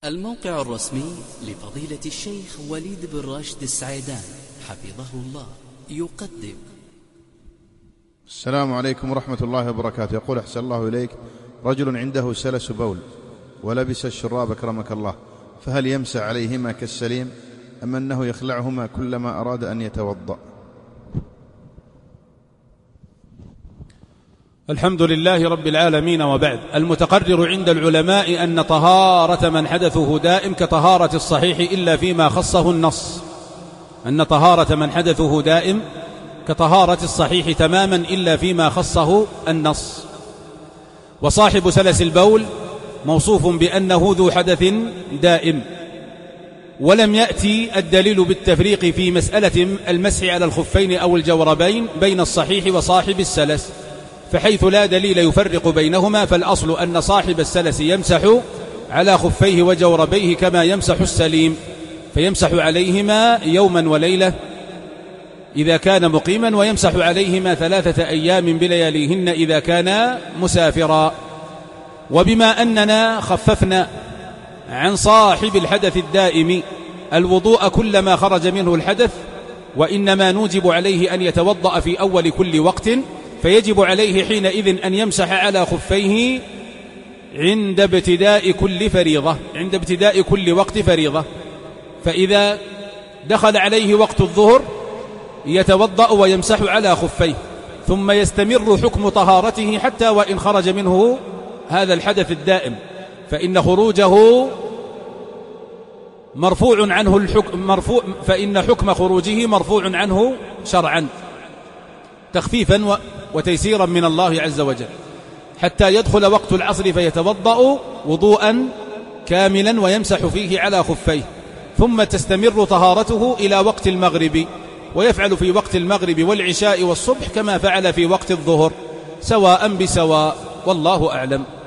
الموقع الرسمي لفضيلة الشيخ وليد بن راشد السعيدان حفظه الله يقدم. السلام عليكم ورحمة الله وبركاته. يقول أحسن الله إليك: رجل عنده سلس بول ولبس الشراب أكرمك الله، فهل يمسح عليهما كالسليم أم أنه يخلعهما كلما أراد أن يتوضأ؟ الحمد لله رب العالمين، وبعد. المتقرر عند العلماء أن طهارة من حدثه دائم كطهارة الصحيح إلا فيما خصه النص، أن طهارة من حدثه دائم كطهارة الصحيح تماما إلا فيما خصه النص. وصاحب سلس البول موصوف بأنه ذو حدث دائم، ولم يأتي الدليل بالتفريق في مسألة المسح على الخفين أو الجوربين بين الصحيح وصاحب السلس، فحيث لا دليل يفرق بينهما فالأصل أن صاحب السلس يمسح على خفيه وجوربيه كما يمسح السليم، فيمسح عليهما يوما وليلة إذا كان مقيما، ويمسح عليهما 3 أيام بلياليهن إذا كان مسافرا. وبما أننا خففنا عن صاحب الحدث الدائم الوضوء كلما خرج منه الحدث، وإنما نوجب عليه أن يتوضأ في أول كل وقت، فيجب عليه حينئذ أن يمسح على خفيه عند ابتداء كل وقت فريضة. فإذا دخل عليه وقت الظهر يتوضأ ويمسح على خفيه، ثم يستمر حكم طهارته حتى وإن خرج منه هذا الحدث الدائم، فإن خروجه مرفوع عنه فإن حكم خروجه مرفوع عنه شرعا تخفيفا وتيسيرا من الله عز وجل، حتى يدخل وقت العصر فيتوضأ وضوءا كاملا ويمسح فيه على خفيه، ثم تستمر طهارته إلى وقت المغرب، ويفعل في وقت المغرب والعشاء والصبح كما فعل في وقت الظهر سواء بسواء، والله أعلم.